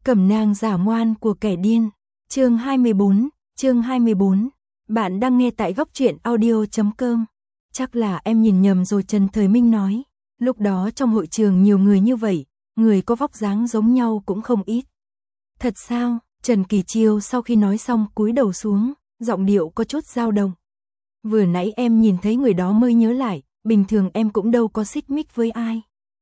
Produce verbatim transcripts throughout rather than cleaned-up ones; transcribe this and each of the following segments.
Cẩm nang giả ngoan của kẻ điên. Chương hai mươi bốn, chương hai mươi bốn. Bạn đang nghe tại góc truyện audio chấm com. Chắc là em nhìn nhầm rồi, Trần Thời Minh nói. Lúc đó trong hội trường nhiều người như vậy, người có vóc dáng giống nhau cũng không ít. Thật sao? Trần Kỳ Chiêu sau khi nói xong cúi đầu xuống, giọng điệu có chút dao động. Vừa nãy em nhìn thấy người đó mới nhớ lại, bình thường em cũng đâu có xích mích với ai.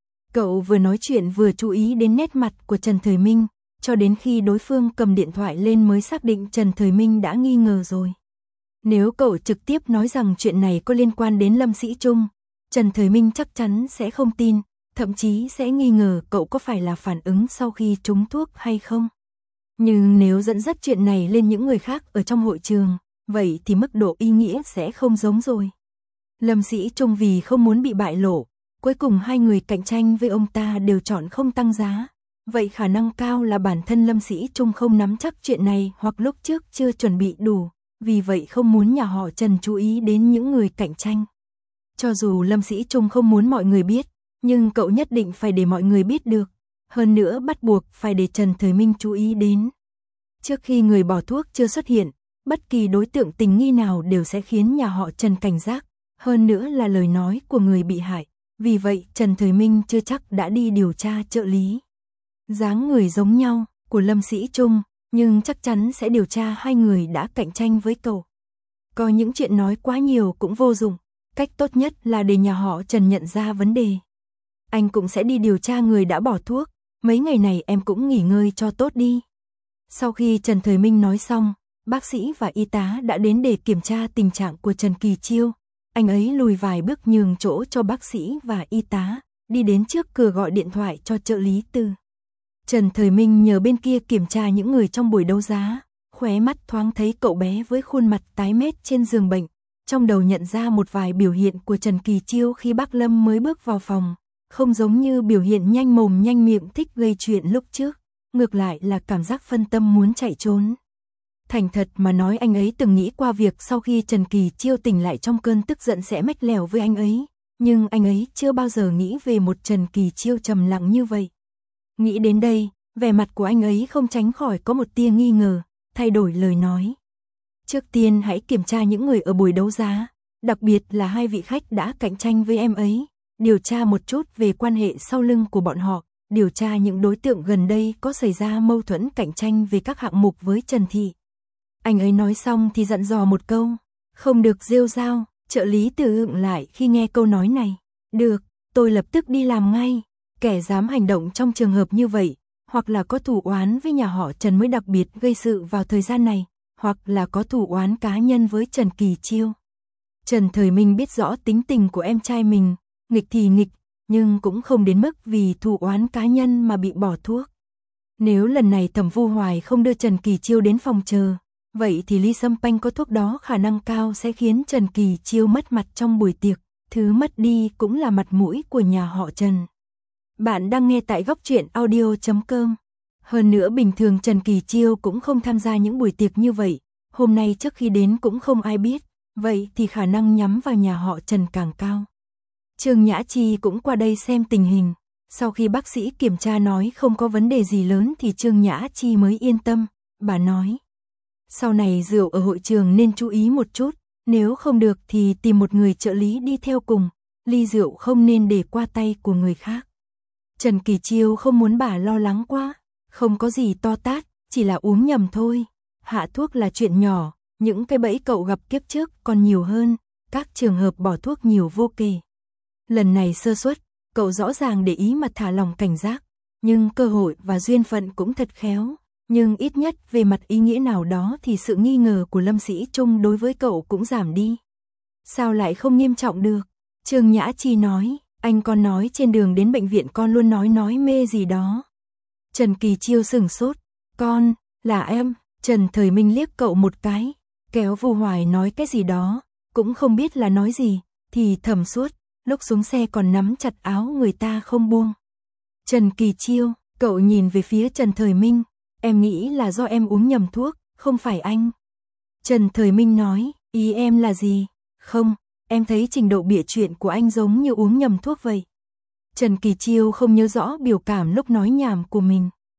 Cậu vừa nói chuyện vừa chú ý đến nét mặt của Trần Thời Minh, cho đến khi đối phương cầm điện thoại lên mới xác định Trần Thời Minh đã nghi ngờ rồi. Nếu cậu trực tiếp nói rằng chuyện này có liên quan đến Lâm Sĩ Trung, Trần Thời Minh chắc chắn sẽ không tin, thậm chí sẽ nghi ngờ cậu có phải là phản ứng sau khi trúng thuốc hay không. Nhưng nếu dẫn dắt chuyện này lên những người khác ở trong hội trường, vậy thì mức độ ý nghĩa sẽ không giống rồi. Lâm Sĩ Trung vì không muốn bị bại lộ, cuối cùng hai người cạnh tranh với ông ta đều chọn không tăng giá. Vậy khả năng cao là bản thân Lâm Sĩ Trung không nắm chắc chuyện này hoặc lúc trước chưa chuẩn bị đủ, vì vậy không muốn nhà họ Trần chú ý đến những người cạnh tranh. Cho dù Lâm Sĩ Trung không muốn mọi người biết, nhưng cậu nhất định phải để mọi người biết được. Hơn nữa bắt buộc phải để Trần Thời Minh chú ý đến. Trước khi người bỏ thuốc chưa xuất hiện, bất kỳ đối tượng tình nghi nào đều sẽ khiến nhà họ Trần cảnh giác. Hơn nữa là lời nói của người bị hại. Vì vậy Trần Thời Minh chưa chắc đã đi điều tra trợ lý. Dáng người giống nhau của Lâm Sĩ Trung, nhưng chắc chắn sẽ điều tra hai người đã cạnh tranh với cậu. Có những chuyện nói quá nhiều cũng vô dụng. Cách tốt nhất là để nhà họ Trần nhận ra vấn đề. Anh cũng sẽ đi điều tra người đã bỏ thuốc. Mấy ngày này em cũng nghỉ ngơi cho tốt đi. Sau khi Trần Thời Minh nói xong, bác sĩ và y tá đã đến để kiểm tra tình trạng của Trần Kỳ Chiêu. Anh ấy lùi vài bước nhường chỗ cho bác sĩ và y tá, đi đến trước cửa gọi điện thoại cho trợ lý Từ. Trần Thời Minh nhờ bên kia kiểm tra những người trong buổi đấu giá, khóe mắt thoáng thấy cậu bé với khuôn mặt tái mét trên giường bệnh, trong đầu nhận ra một vài biểu hiện của Trần Kỳ Chiêu khi bác Lâm mới bước vào phòng, không giống như biểu hiện nhanh mồm nhanh miệng thích gây chuyện lúc trước, ngược lại là cảm giác phân tâm muốn chạy trốn. Thành thật mà nói, anh ấy từng nghĩ qua việc sau khi Trần Kỳ Chiêu tỉnh lại trong cơn tức giận sẽ mách lèo với anh ấy, nhưng anh ấy chưa bao giờ nghĩ về một Trần Kỳ Chiêu trầm lặng như vậy. Nghĩ đến đây, vẻ mặt của anh ấy không tránh khỏi có một tia nghi ngờ, thay đổi lời nói. Trước tiên hãy kiểm tra những người ở buổi đấu giá, đặc biệt là hai vị khách đã cạnh tranh với em ấy, điều tra một chút về quan hệ sau lưng của bọn họ, điều tra những đối tượng gần đây có xảy ra mâu thuẫn cạnh tranh về các hạng mục với Trần Thị. Anh ấy nói xong thì dặn dò một câu, không được rêu rao. Trợ lý Từ ựng lại khi nghe câu nói này. Được, tôi lập tức đi làm ngay. Kẻ dám hành động trong trường hợp như vậy, hoặc là có thù oán với nhà họ Trần mới đặc biệt gây sự vào thời gian này, hoặc là có thù oán cá nhân với Trần Kỳ Chiêu. Trần Thời Minh biết rõ tính tình của em trai mình, nghịch thì nghịch, nhưng cũng không đến mức vì thù oán cá nhân mà bị bỏ thuốc. Nếu lần này Thẩm Vu Hoài không đưa Trần Kỳ Chiêu đến phòng chờ, vậy thì ly sâm panh có thuốc đó khả năng cao sẽ khiến Trần Kỳ Chiêu mất mặt trong buổi tiệc, thứ mất đi cũng là mặt mũi của nhà họ Trần. Bạn đang nghe tại góc truyện audio chấm com. Hơn nữa bình thường Trần Kỳ Chiêu cũng không tham gia những buổi tiệc như vậy, hôm nay trước khi đến cũng không ai biết, vậy thì khả năng nhắm vào nhà họ Trần càng cao. Trương Nhã Chi cũng qua đây xem tình hình, sau khi bác sĩ kiểm tra nói không có vấn đề gì lớn thì Trương Nhã Chi mới yên tâm, bà nói. Sau này rượu ở hội trường nên chú ý một chút, nếu không được thì tìm một người trợ lý đi theo cùng, ly rượu không nên để qua tay của người khác. Trần Kỳ Chiêu không muốn bà lo lắng quá, không có gì to tát, chỉ là uống nhầm thôi. Hạ thuốc là chuyện nhỏ, những cái bẫy cậu gặp kiếp trước còn nhiều hơn, các trường hợp bỏ thuốc nhiều vô kể. Lần này sơ suất, cậu rõ ràng để ý mà thả lòng cảnh giác, nhưng cơ hội và duyên phận cũng thật khéo. Nhưng ít nhất về mặt ý nghĩa nào đó thì sự nghi ngờ của Lâm Sĩ Trung đối với cậu cũng giảm đi. Sao lại không nghiêm trọng được? Trương Nhã Chi nói, anh con nói trên đường đến bệnh viện con luôn nói nói mê gì đó. Trần Kỳ Chiêu sửng sốt, con, là em. Trần Thời Minh liếc cậu một cái, kéo Vu Hoài nói cái gì đó, cũng không biết là nói gì, thì thầm suốt, lúc xuống xe còn nắm chặt áo người ta không buông. Trần Kỳ Chiêu, cậu nhìn về phía Trần Thời Minh. Em nghĩ là do em uống nhầm thuốc, không phải anh. Trần Thời Minh nói, ý em là gì? Không, em thấy trình độ bịa chuyện của anh giống như uống nhầm thuốc vậy. Trần Kỳ Chiêu không nhớ rõ biểu cảm lúc nói nhảm của mình.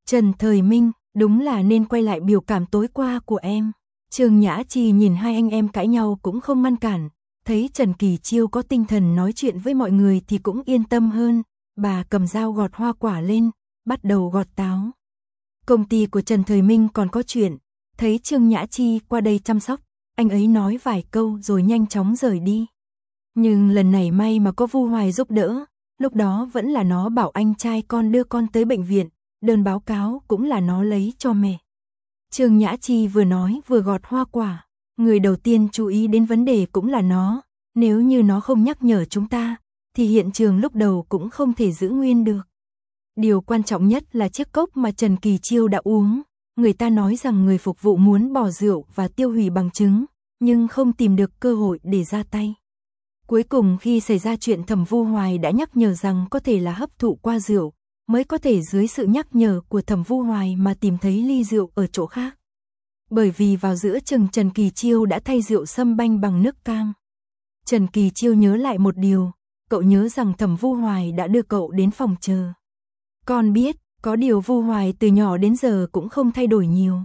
Trần Thời Minh, đúng là nên quay lại biểu cảm tối qua của em. Trương Nhã Chi nhìn hai anh em cãi nhau cũng không ngăn cản, thấy Trần Kỳ Chiêu có tinh thần nói chuyện với mọi người thì cũng yên tâm hơn, bà cầm dao gọt hoa quả lên, bắt đầu gọt táo. Công ty của Trần Thời Minh còn có chuyện, thấy Trương Nhã Chi qua đây chăm sóc, anh ấy nói vài câu rồi nhanh chóng rời đi. Nhưng lần này may mà có Vu Hoài giúp đỡ, lúc đó vẫn là nó bảo anh trai con đưa con tới bệnh viện, đơn báo cáo cũng là nó lấy cho mẹ. Trương Nhã Chi vừa nói vừa gọt hoa quả, người đầu tiên chú ý đến vấn đề cũng là nó, nếu như nó không nhắc nhở chúng ta, thì hiện trường lúc đầu cũng không thể giữ nguyên được. Điều quan trọng nhất là chiếc cốc mà Trần Kỳ Chiêu đã uống, người ta nói rằng người phục vụ muốn bỏ rượu và tiêu hủy bằng chứng, nhưng không tìm được cơ hội để ra tay. Cuối cùng khi xảy ra chuyện Thẩm Vu Hoài đã nhắc nhở rằng có thể là hấp thụ qua rượu, mới có thể dưới sự nhắc nhở của Thẩm Vu Hoài mà tìm thấy ly rượu ở chỗ khác. Bởi vì vào giữa chừng Trần Kỳ Chiêu đã thay rượu sâm banh bằng nước cam. Trần Kỳ Chiêu nhớ lại một điều, cậu nhớ rằng Thẩm Vu Hoài đã đưa cậu đến phòng chờ. Con biết, có điều Vu Hoài từ nhỏ đến giờ cũng không thay đổi nhiều.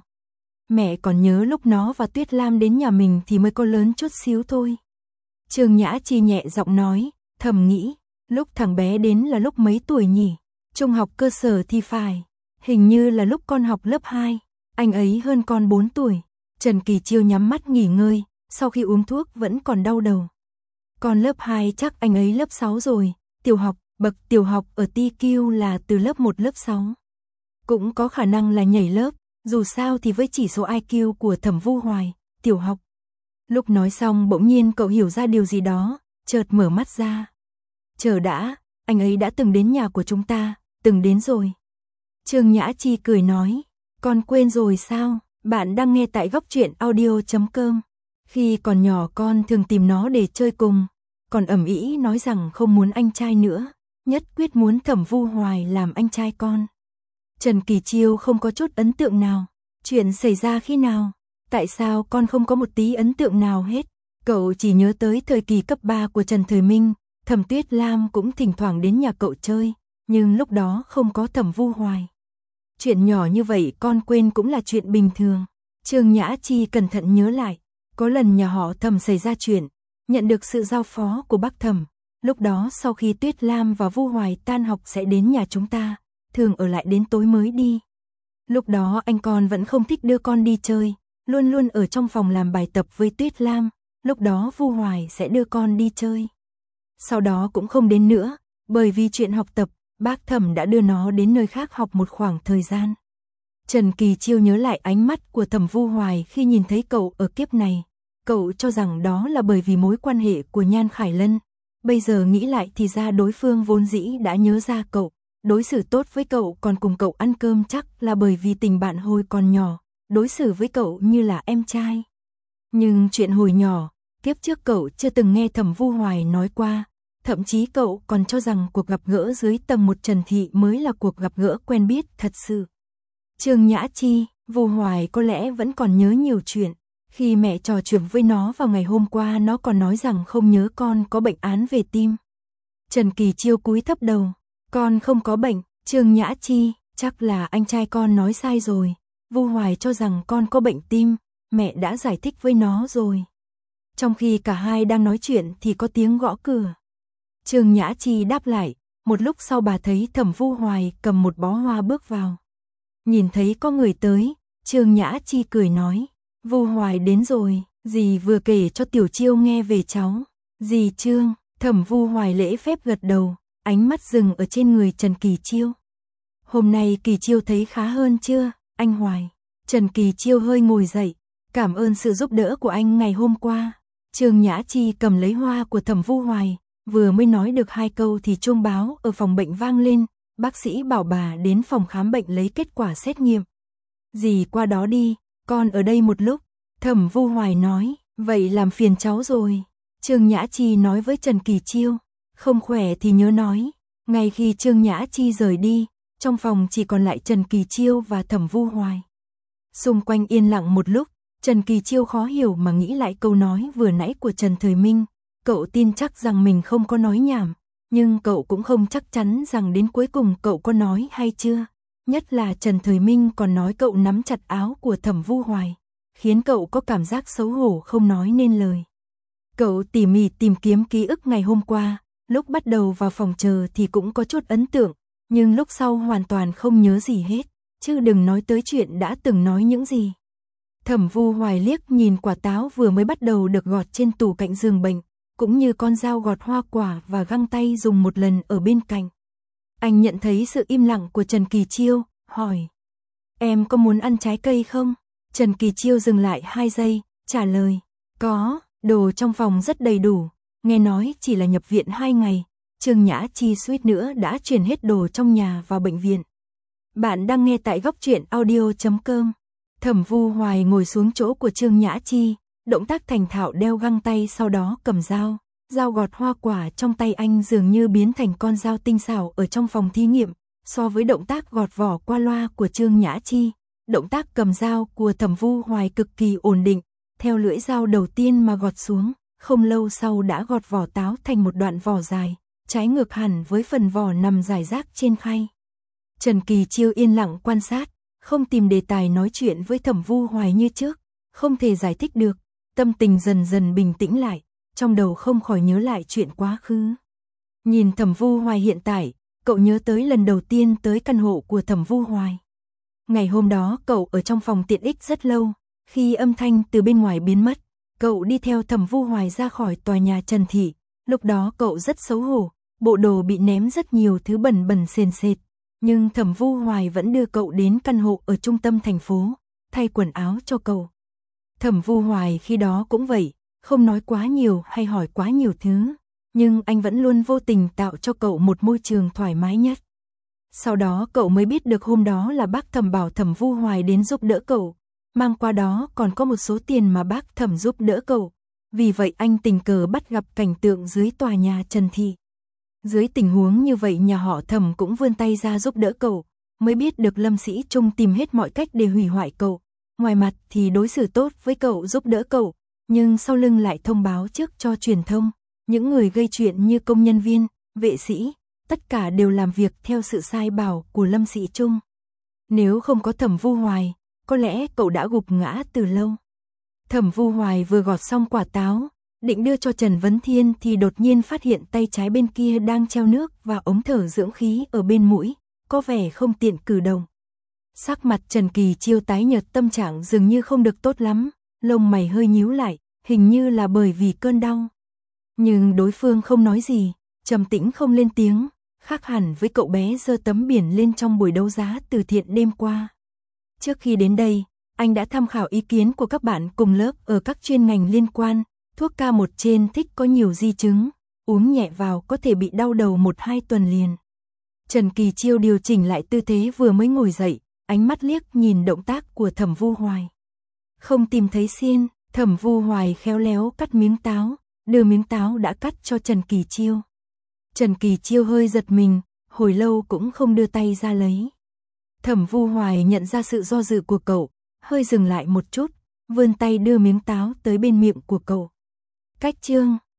Mẹ còn nhớ lúc nó và Tuyết Lam đến nhà mình thì mới có lớn chút xíu thôi. Trương Nhã Chi nhẹ giọng nói, thầm nghĩ, lúc thằng bé đến là lúc mấy tuổi nhỉ? Trung học cơ sở thì phải, hình như là lúc con học lớp hai, anh ấy hơn con bốn tuổi. Trần Kỳ Chiêu nhắm mắt nghỉ ngơi, sau khi uống thuốc vẫn còn đau đầu. Con lớp hai chắc anh ấy lớp sáu rồi, tiểu học, bậc tiểu học ở Ti Kiêu là từ lớp một lớp sáu. Cũng có khả năng là nhảy lớp, dù sao thì với chỉ số i kiu của Thẩm Vu Hoài, tiểu học. Lúc nói xong bỗng nhiên cậu hiểu ra điều gì đó, chợt mở mắt ra. Chờ đã, anh ấy đã từng đến nhà của chúng ta, từng đến rồi. Trương Nhã Chi cười nói, con quên rồi sao? Bạn đang nghe tại góc truyện audio chấm com. Khi còn nhỏ con thường tìm nó để chơi cùng, còn ầm ĩ nói rằng không muốn anh trai nữa, nhất quyết muốn Thẩm Vu Hoài làm anh trai con. Trần Kỳ Chiêu không có chút ấn tượng nào. Chuyện xảy ra khi nào? Tại sao con không có một tí ấn tượng nào hết? Cậu chỉ nhớ tới thời kỳ cấp ba của Trần Thời Minh, Thẩm Tuyết Lam cũng thỉnh thoảng đến nhà cậu chơi, nhưng lúc đó không có Thẩm Vu Hoài. Chuyện nhỏ như vậy con quên cũng là chuyện bình thường. Trương Nhã Chi cẩn thận nhớ lại, có lần nhà họ Thẩm xảy ra chuyện, nhận được sự giao phó của bác Thẩm. Lúc đó sau khi Tuyết Lam và Vu Hoài tan học sẽ đến nhà chúng ta, thường ở lại đến tối mới đi. Lúc đó anh con vẫn không thích đưa con đi chơi, luôn luôn ở trong phòng làm bài tập với Tuyết Lam, lúc đó Vu Hoài sẽ đưa con đi chơi. Sau đó cũng không đến nữa, bởi vì chuyện học tập, bác Thẩm đã đưa nó đến nơi khác học một khoảng thời gian. Trần Kỳ Chiêu nhớ lại ánh mắt của Thẩm Vu Hoài khi nhìn thấy cậu ở kiếp này, cậu cho rằng đó là bởi vì mối quan hệ của Nhan Khải Lân. Bây giờ nghĩ lại thì ra đối phương vốn dĩ đã nhớ ra cậu, đối xử tốt với cậu còn cùng cậu ăn cơm chắc là bởi vì tình bạn hồi còn nhỏ, đối xử với cậu như là em trai. Nhưng chuyện hồi nhỏ, kiếp trước cậu chưa từng nghe Thẩm Vu Hoài nói qua, thậm chí cậu còn cho rằng cuộc gặp gỡ dưới tầng một Trần Thị mới là cuộc gặp gỡ quen biết thật sự. Trương Nhã Chi, Vu Hoài có lẽ vẫn còn nhớ nhiều chuyện. Khi mẹ trò chuyện với nó vào ngày hôm qua nó còn nói rằng không nhớ con có bệnh án về tim. Trần Kỳ Chiêu cúi thấp đầu, con không có bệnh. Trương Nhã Chi, chắc là anh trai con nói sai rồi. Vu Hoài cho rằng con có bệnh tim, mẹ đã giải thích với nó rồi. Trong khi cả hai đang nói chuyện thì có tiếng gõ cửa. Trương Nhã Chi đáp lại, một lúc sau bà thấy Thẩm Vu Hoài cầm một bó hoa bước vào. Nhìn thấy có người tới, Trương Nhã Chi cười nói, Vu Hoài đến rồi, dì vừa kể cho Tiểu Chiêu nghe về cháu. Dì Trương, Thẩm Vu Hoài lễ phép gật đầu, ánh mắt dừng ở trên người Trần Kỳ Chiêu. Hôm nay Kỳ Chiêu thấy khá hơn chưa, anh Hoài? Trần Kỳ Chiêu hơi ngồi dậy, cảm ơn sự giúp đỡ của anh ngày hôm qua. Trương Nhã Chi cầm lấy hoa của Thẩm Vu Hoài, vừa mới nói được hai câu thì chuông báo ở phòng bệnh vang lên, bác sĩ bảo bà đến phòng khám bệnh lấy kết quả xét nghiệm. Dì qua đó đi, con ở đây một lúc. Thẩm Vu Hoài nói, vậy làm phiền cháu rồi. Trương Nhã Chi nói với Trần Kỳ Chiêu, không khỏe thì nhớ nói. Ngay khi Trương Nhã Chi rời đi, trong phòng chỉ còn lại Trần Kỳ Chiêu và Thẩm Vu Hoài. Xung quanh yên lặng một lúc, Trần Kỳ Chiêu khó hiểu mà nghĩ lại câu nói vừa nãy của Trần Thời Minh. Cậu tin chắc rằng mình không có nói nhảm, nhưng cậu cũng không chắc chắn rằng đến cuối cùng cậu có nói hay chưa. Nhất là Trần Thời Minh còn nói cậu nắm chặt áo của Thẩm Vu Hoài, khiến cậu có cảm giác xấu hổ không nói nên lời. Cậu tỉ mỉ tìm kiếm ký ức ngày hôm qua, lúc bắt đầu vào phòng chờ thì cũng có chút ấn tượng, nhưng lúc sau hoàn toàn không nhớ gì hết, chứ đừng nói tới chuyện đã từng nói những gì. Thẩm Vu Hoài liếc nhìn quả táo vừa mới bắt đầu được gọt trên tủ cạnh giường bệnh, cũng như con dao gọt hoa quả và găng tay dùng một lần ở bên cạnh. Anh nhận thấy sự im lặng của Trần Kỳ Chiêu, hỏi: "Em có muốn ăn trái cây không?" Trần Kỳ Chiêu dừng lại hai giây, trả lời: "Có, đồ trong phòng rất đầy đủ, nghe nói chỉ là nhập viện hai ngày, Trương Nhã Chi suýt nữa đã chuyển hết đồ trong nhà vào bệnh viện." Bạn đang nghe tại góc truyện audio chấm com. Thẩm Vu Hoài ngồi xuống chỗ của Trương Nhã Chi, động tác thành thạo đeo găng tay, sau đó cầm dao, dao gọt hoa quả trong tay anh dường như biến thành con dao tinh xảo ở trong phòng thí nghiệm. So với động tác gọt vỏ qua loa của Trương Nhã Chi, động tác cầm dao của Thẩm Vu Hoài cực kỳ ổn định, theo lưỡi dao đầu tiên mà gọt xuống, không lâu sau đã gọt vỏ táo thành một đoạn vỏ dài, trái ngược hẳn với phần vỏ nằm rải rác trên khay. Trần Kỳ Chiêu yên lặng quan sát, không tìm đề tài nói chuyện với Thẩm Vu Hoài như trước, không thể giải thích được, tâm tình dần dần bình tĩnh lại, trong đầu không khỏi nhớ lại chuyện quá khứ. Nhìn Thẩm Vu Hoài hiện tại, cậu nhớ tới lần đầu tiên tới căn hộ của Thẩm Vu Hoài. Ngày hôm đó cậu ở trong phòng tiện ích rất lâu, khi âm thanh từ bên ngoài biến mất, cậu đi theo Thẩm Vu Hoài ra khỏi tòa nhà Trần Thị, lúc đó cậu rất xấu hổ, bộ đồ bị ném rất nhiều thứ bẩn bẩn sền sệt, nhưng Thẩm Vu Hoài vẫn đưa cậu đến căn hộ ở trung tâm thành phố, thay quần áo cho cậu. Thẩm Vu Hoài khi đó cũng vậy, không nói quá nhiều hay hỏi quá nhiều thứ, nhưng anh vẫn luôn vô tình tạo cho cậu một môi trường thoải mái nhất. Sau đó cậu mới biết được hôm đó là bác Thẩm bảo Thẩm Vu Hoài đến giúp đỡ cậu, mang qua đó còn có một số tiền mà bác Thẩm giúp đỡ cậu, vì vậy anh tình cờ bắt gặp cảnh tượng dưới tòa nhà Trần Thị. Dưới tình huống như vậy nhà họ Thẩm cũng vươn tay ra giúp đỡ cậu, mới biết được Lâm Sĩ Trung tìm hết mọi cách để hủy hoại cậu, ngoài mặt thì đối xử tốt với cậu giúp đỡ cậu, nhưng sau lưng lại thông báo trước cho truyền thông, những người gây chuyện như công nhân viên, vệ sĩ, tất cả đều làm việc theo sự sai bảo của Lâm Sĩ Trung. Nếu không có Thẩm Vu Hoài, có lẽ cậu đã gục ngã từ lâu. Thẩm Vu Hoài vừa gọt xong quả táo, định đưa cho Trần Vấn Thiên thì đột nhiên phát hiện tay trái bên kia đang treo nước và ống thở dưỡng khí ở bên mũi, có vẻ không tiện cử động. Sắc mặt Trần Kỳ Chiêu tái nhợt, tâm trạng dường như không được tốt lắm, lông mày hơi nhíu lại, hình như là bởi vì cơn đau. Nhưng đối phương không nói gì, trầm tĩnh không lên tiếng, khác hẳn với cậu bé giơ tấm biển lên trong buổi đấu giá từ thiện đêm qua. Trước khi đến đây, anh đã tham khảo ý kiến của các bạn cùng lớp ở các chuyên ngành liên quan, thuốc K một trên thích có nhiều di chứng, uống nhẹ vào có thể bị đau đầu một hai tuần liền. Trần Kỳ Chiêu điều chỉnh lại tư thế vừa mới ngồi dậy, ánh mắt liếc nhìn động tác của Thẩm Vu Hoài. Không tìm thấy xiên, Thẩm Vu Hoài khéo léo cắt miếng táo, đưa miếng táo đã cắt cho Trần Kỳ Chiêu. Trần Kỳ Chiêu hơi giật mình, hồi lâu cũng không đưa tay ra lấy. Thẩm Vu Hoài nhận ra sự do dự của cậu, hơi dừng lại một chút, vươn tay đưa miếng táo tới bên miệng của cậu. Cách chương